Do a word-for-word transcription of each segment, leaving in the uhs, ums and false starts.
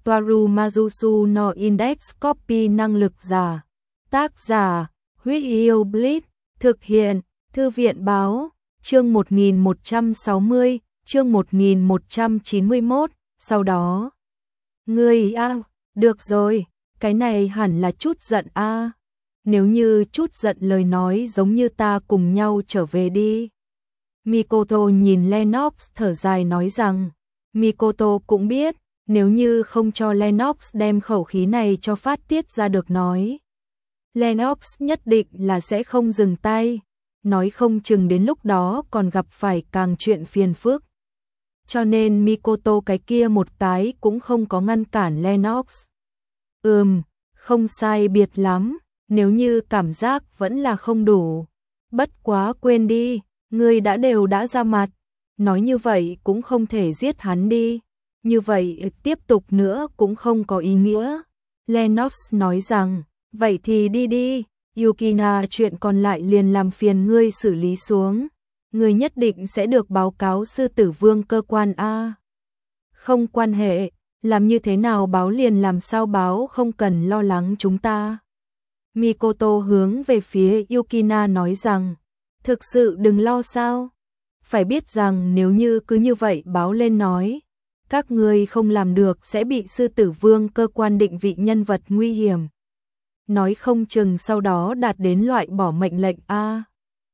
Toaru Majusu no Index Copy năng lực giả. Tác giả, Huyết Yêu Blitz, thực hiện, Thư viện báo, chương một nghìn một trăm sáu mươi, chương một nghìn một trăm chín mươi mốt, sau đó. Ngươi a, được rồi, cái này hẳn là chút giận a. Nếu như chút giận lời nói giống như ta cùng nhau trở về đi. Mikoto nhìn Lennox thở dài nói rằng, Mikoto cũng biết, nếu như không cho Lennox đem khẩu khí này cho phát tiết ra được nói. Lennox nhất định là sẽ không dừng tay, nói không chừng đến lúc đó còn gặp phải càng chuyện phiền phức. Cho nên Mikoto cái kia một cái cũng không có ngăn cản Lennox. Ừm, không sai biệt lắm, nếu như cảm giác vẫn là không đủ. Bất quá quên đi, ngươi đã đều đã ra mặt, nói như vậy cũng không thể giết hắn đi. Như vậy tiếp tục nữa cũng không có ý nghĩa. Lennox nói rằng, vậy thì đi đi, Yukina chuyện còn lại liền làm phiền ngươi xử lý xuống. Ngươi nhất định sẽ được báo cáo sư tử vương cơ quan A. Không quan hệ, làm như thế nào báo liền làm sao báo, không cần lo lắng chúng ta. Mikoto hướng về phía Yukina nói rằng, thực sự đừng lo sao. Phải biết rằng nếu như cứ như vậy báo lên nói, các ngươi không làm được sẽ bị sư tử vương cơ quan định vị nhân vật nguy hiểm. Nói không chừng sau đó đạt đến loại bỏ mệnh lệnh A.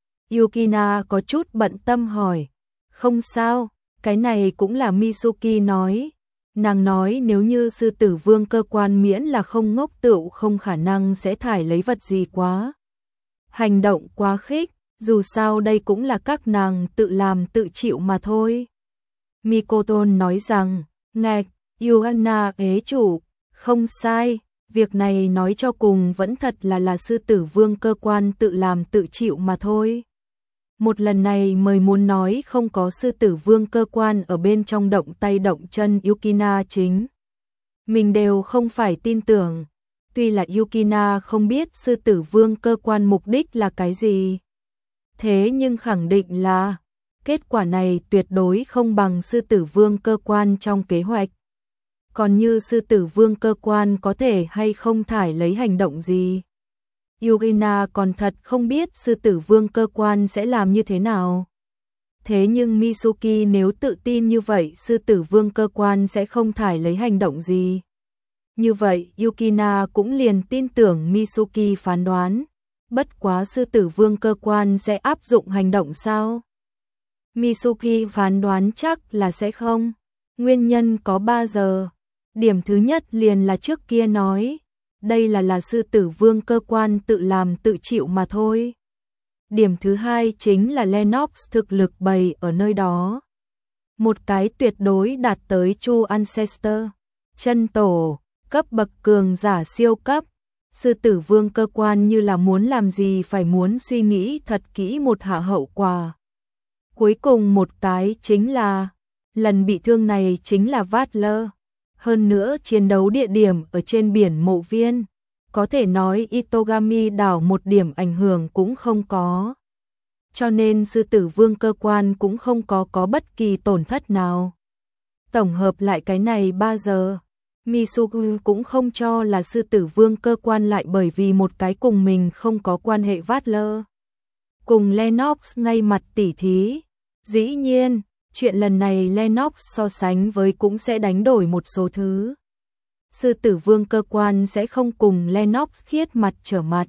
Yukina có chút bận tâm hỏi, không sao, cái này cũng là Mitsuki nói. Nàng nói nếu như sư tử vương cơ quan miễn là không ngốc tựu không khả năng sẽ thải lấy vật gì quá. Hành động quá khích, dù sao đây cũng là các nàng tự làm tự chịu mà thôi. Mikoto nói rằng, ngạch, Yuhana ế chủ, không sai, việc này nói cho cùng vẫn thật là là sư tử vương cơ quan tự làm tự chịu mà thôi. Một lần này mời muốn nói không có sư tử vương cơ quan ở bên trong động tay động chân Yukina chính. Mình đều không phải tin tưởng, tuy là Yukina không biết sư tử vương cơ quan mục đích là cái gì. Thế nhưng khẳng định là, kết quả này tuyệt đối không bằng sư tử vương cơ quan trong kế hoạch. Còn như sư tử vương cơ quan có thể hay không thải lấy hành động gì. Yukina còn thật không biết sư tử vương cơ quan sẽ làm như thế nào. Thế nhưng Mitsuki nếu tự tin như vậy sư tử vương cơ quan sẽ không thải lấy hành động gì. Như vậy Yukina cũng liền tin tưởng Mitsuki phán đoán. Bất quá sư tử vương cơ quan sẽ áp dụng hành động sao? Mitsuki phán đoán chắc là sẽ không. Nguyên nhân có ba giờ. Điểm thứ nhất liền là trước kia nói. Đây là là sư tử vương cơ quan tự làm tự chịu mà thôi. Điểm thứ hai chính là Lennox thực lực bày ở nơi đó. Một cái tuyệt đối đạt tới True Ancestor, chân tổ, cấp bậc cường giả siêu cấp. Sư tử vương cơ quan như là muốn làm gì phải muốn suy nghĩ thật kỹ một hạ hậu quả. Cuối cùng một cái chính là, lần bị thương này chính là Vatler. Hơn nữa chiến đấu địa điểm ở trên biển Mộ Viên. Có thể nói Itogami đảo một điểm ảnh hưởng cũng không có. Cho nên sư tử vương cơ quan cũng không có có bất kỳ tổn thất nào. Tổng hợp lại cái này ba giờ. Mitsuki cũng không cho là sư tử vương cơ quan lại bởi vì một cái cùng mình không có quan hệ Vatler. Cùng Lennox ngay mặt tỉ thí. Dĩ nhiên, chuyện lần này Lennox so sánh với cũng sẽ đánh đổi một số thứ. Sư tử vương cơ quan sẽ không cùng Lennox khiết mặt trở mặt.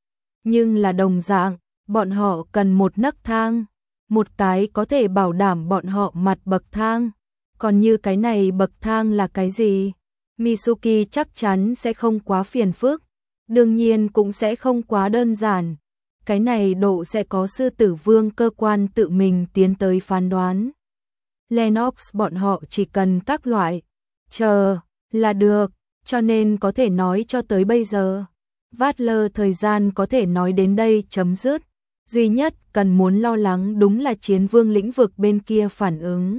Nhưng là đồng dạng, bọn họ cần một nấc thang. Một cái có thể bảo đảm bọn họ mặt bậc thang. Còn như cái này bậc thang là cái gì? Mitsuki chắc chắn sẽ không quá phiền phức. Đương nhiên cũng sẽ không quá đơn giản. Cái này độ sẽ có sư tử vương cơ quan tự mình tiến tới phán đoán. Lennox bọn họ chỉ cần các loại chờ là được, cho nên có thể nói cho tới bây giờ. Vatler thời gian có thể nói đến đây chấm dứt. Duy nhất cần muốn lo lắng đúng là chiến vương lĩnh vực bên kia phản ứng.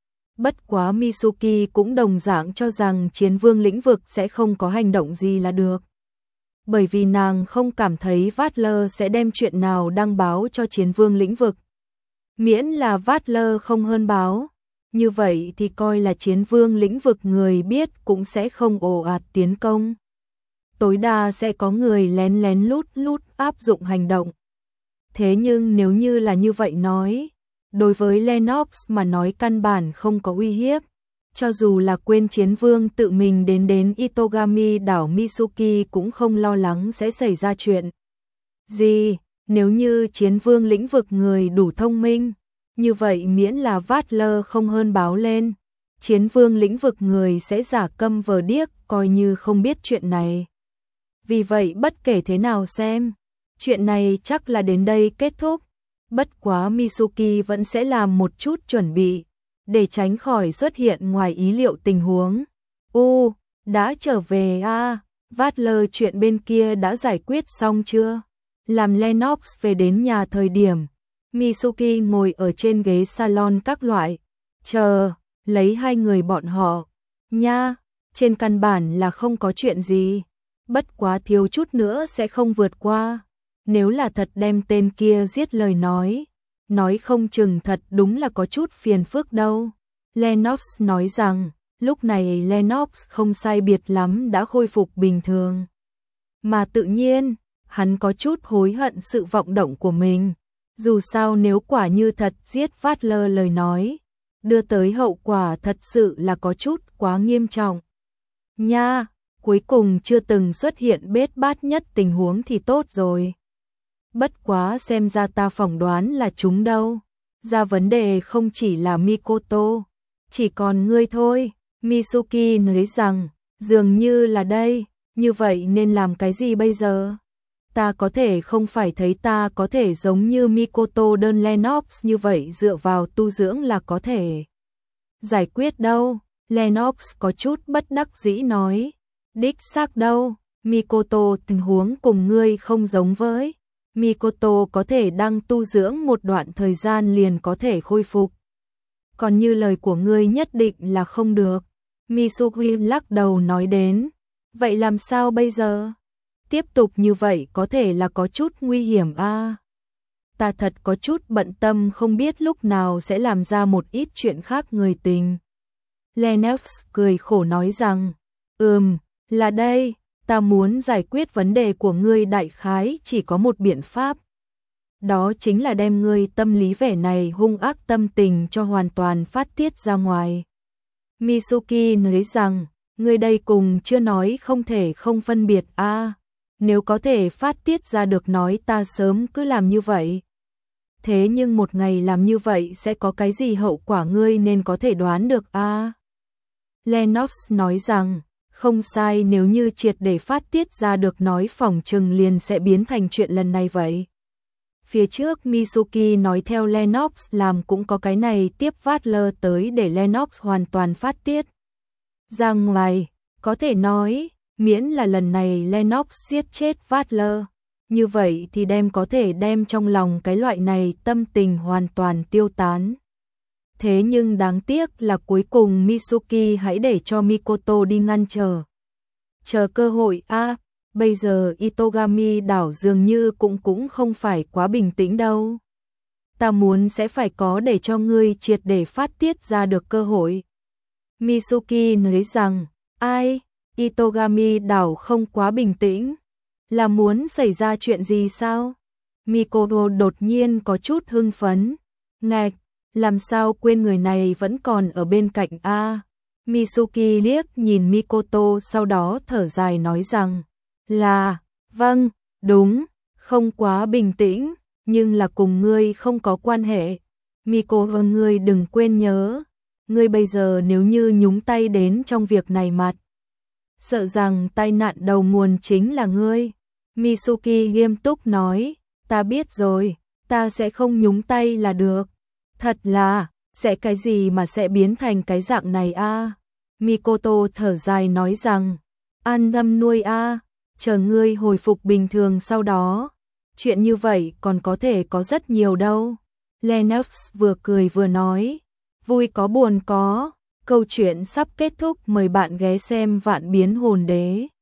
Bất quá Mitsuki cũng đồng dạng cho rằng chiến vương lĩnh vực sẽ không có hành động gì là được. Bởi vì nàng không cảm thấy Vatler sẽ đem chuyện nào đăng báo cho chiến vương lĩnh vực. Miễn là Vatler không hơn báo. như vậy thì coi là chiến vương lĩnh vực người biết cũng sẽ không ồ ạt tiến công. Tối đa sẽ có người lén lén lút lút áp dụng hành động. Thế nhưng nếu như là như vậy nói, đối với Lennox mà nói căn bản không có uy hiếp. Cho dù là quên chiến vương tự mình đến đến Itogami đảo Mitsuki cũng không lo lắng sẽ xảy ra chuyện gì. Nếu như chiến vương lĩnh vực người đủ thông minh, như vậy miễn là Vatler không hơn báo lên, chiến vương lĩnh vực người sẽ giả câm vờ điếc coi như không biết chuyện này. Vì vậy bất kể thế nào xem, chuyện này chắc là đến đây kết thúc. Bất quá Mitsuki vẫn sẽ làm một chút chuẩn bị, để tránh khỏi xuất hiện ngoài ý liệu tình huống. U, đã trở về a à, Vatler chuyện bên kia đã giải quyết xong chưa? Làm Lennox về đến nhà thời điểm, Mitsuki ngồi ở trên ghế salon các loại, chờ, lấy hai người bọn họ. Nha, trên căn bản là không có chuyện gì, bất quá thiếu chút nữa sẽ không vượt qua. Nếu là thật đem tên kia giết lời nói, nói không chừng thật đúng là có chút phiền phức đâu. Lennox nói rằng, lúc này Lennox không sai biệt lắm đã khôi phục bình thường. Mà tự nhiên, hắn có chút hối hận sự vọng động của mình. Dù sao nếu quả như thật giết Vatler lời nói, đưa tới hậu quả thật sự là có chút quá nghiêm trọng. Nha, cuối cùng chưa từng xuất hiện bết bát nhất tình huống thì tốt rồi. Bất quá xem ra ta phỏng đoán là chúng đâu. Ra vấn đề không chỉ là Mikoto, chỉ còn ngươi thôi. Mitsuki nói rằng, dường như là đây, như vậy nên làm cái gì bây giờ? Ta có thể không phải thấy ta có thể giống như Mikoto đơn Lennox như vậy dựa vào tu dưỡng là có thể giải quyết đâu. Lennox có chút bất đắc dĩ nói, đích xác đâu, Mikoto tình huống cùng ngươi không giống với. Mikoto có thể đang tu dưỡng một đoạn thời gian liền có thể khôi phục. Còn như lời của ngươi nhất định là không được. Mitsuki lắc đầu nói đến, vậy làm sao bây giờ? Tiếp tục như vậy có thể là có chút nguy hiểm a. À, ta thật có chút bận tâm không biết lúc nào sẽ làm ra một ít chuyện khác người tình. Lennox cười khổ nói rằng, ừm, là đây, ta muốn giải quyết vấn đề của ngươi đại khái chỉ có một biện pháp. Đó chính là đem ngươi tâm lý vẻ này hung ác tâm tình cho hoàn toàn phát tiết ra ngoài. Mitsuki nói rằng, ngươi đây cùng chưa nói không thể không phân biệt a. À, nếu có thể phát tiết ra được nói ta sớm cứ làm như vậy. Thế nhưng một ngày làm như vậy sẽ có cái gì hậu quả ngươi nên có thể đoán được a. À, Lennox nói rằng, không sai, nếu như triệt để phát tiết ra được nói phỏng chừng liền sẽ biến thành chuyện lần này vậy. Phía trước Mitsuki nói theo Lennox làm cũng có cái này tiếp Vatler tới để Lennox hoàn toàn phát tiết ra ngoài, có thể nói, miễn là lần này Lennox giết chết Vatler, như vậy thì đem có thể đem trong lòng cái loại này tâm tình hoàn toàn tiêu tán. Thế nhưng đáng tiếc là cuối cùng Mitsuki hãy để cho Mikoto đi ngăn trở. Chờ cơ hội a. À, bây giờ Itogami đảo dường như cũng cũng không phải quá bình tĩnh đâu. Ta muốn sẽ phải có để cho ngươi triệt để phát tiết ra được cơ hội. Mitsuki nói rằng, ai, Itogami đảo không quá bình tĩnh, là muốn xảy ra chuyện gì sao? Mikoto đột nhiên có chút hưng phấn, ngạch, làm sao quên người này vẫn còn ở bên cạnh a? Mitsuki liếc nhìn Mikoto sau đó thở dài nói rằng, là, vâng, đúng, không quá bình tĩnh, nhưng là cùng ngươi không có quan hệ. Mikoto, ngươi đừng quên nhớ, ngươi bây giờ nếu như nhúng tay đến trong việc này mặt, sợ rằng tai nạn đầu nguồn chính là ngươi. Mitsuki nghiêm túc nói, ta biết rồi, ta sẽ không nhúng tay là được. Thật là, sẽ cái gì mà sẽ biến thành cái dạng này a? À? Mikoto thở dài nói rằng, an tâm nuôi a, à, chờ ngươi hồi phục bình thường sau đó. Chuyện như vậy còn có thể có rất nhiều đâu. Lennox vừa cười vừa nói, vui có buồn có, câu chuyện sắp kết thúc, mời bạn ghé xem Vạn Biến Hồn Đế.